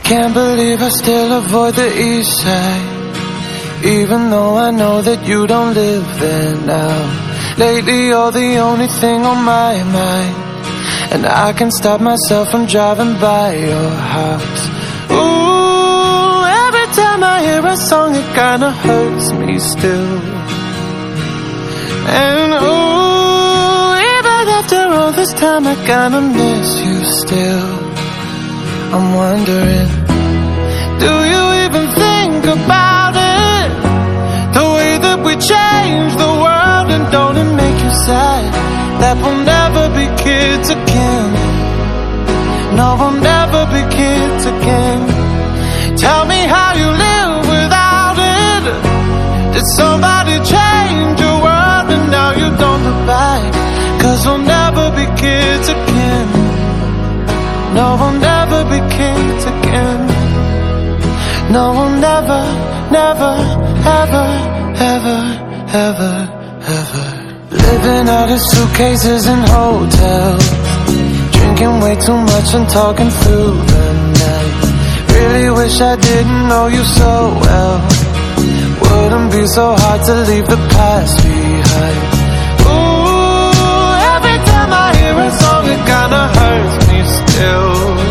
Can't believe I still avoid the east side, even though I know that you don't live there now. Lately you're the only thing on my mind, and I can't stop myself from driving by your house. Ooh, every time I hear a song it kinda hurts me still. And ooh, even after all this time I kinda miss you still. I'm wondering, do you even think about it? The way that we change the world, and don't it make you sad that we'll never be kids again? No, we'll never be kids again. Tell me how you live without it. Did somebody change your world and now you don't look back? 'Cause we'll never be kids again. No, we'll never be kids again. No, we'll never, never, ever, ever, ever, ever. Living out of suitcases in hotels, drinking way too much and talking through the night. Really wish I didn't know you so well. Wouldn't be so hard to leave the past behind. Ooh, every time I hear a song it kinda hurts me still.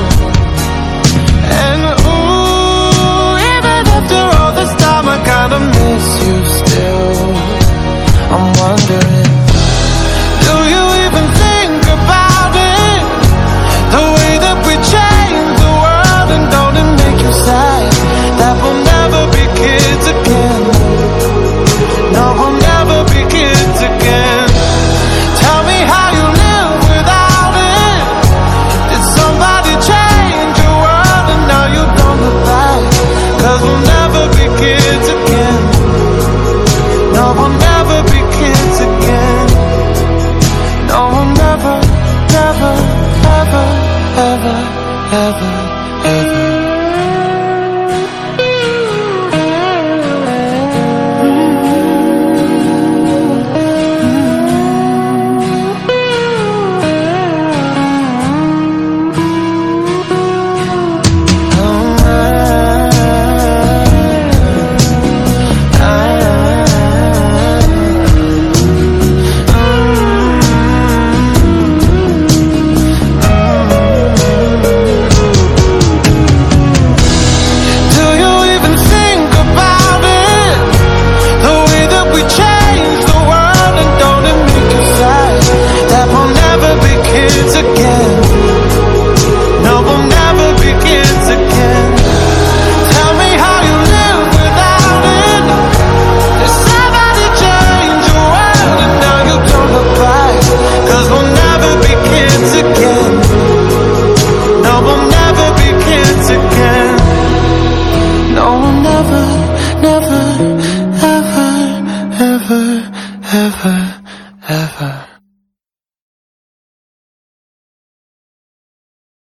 And ooh, even after all this time I kinda miss you still. I'm wondering, do you even think about it? The way that we change the world, and don't it make you sad that we'll never be kids again? No, we'll never be kids again. Tell me how you live without it. Did somebody change your world and now you don't look back? 'Cause we'll never be kids again. No, we'll never be kids again. No, we'll never, never, ever, ever, ever, ever. Never, ever, ever.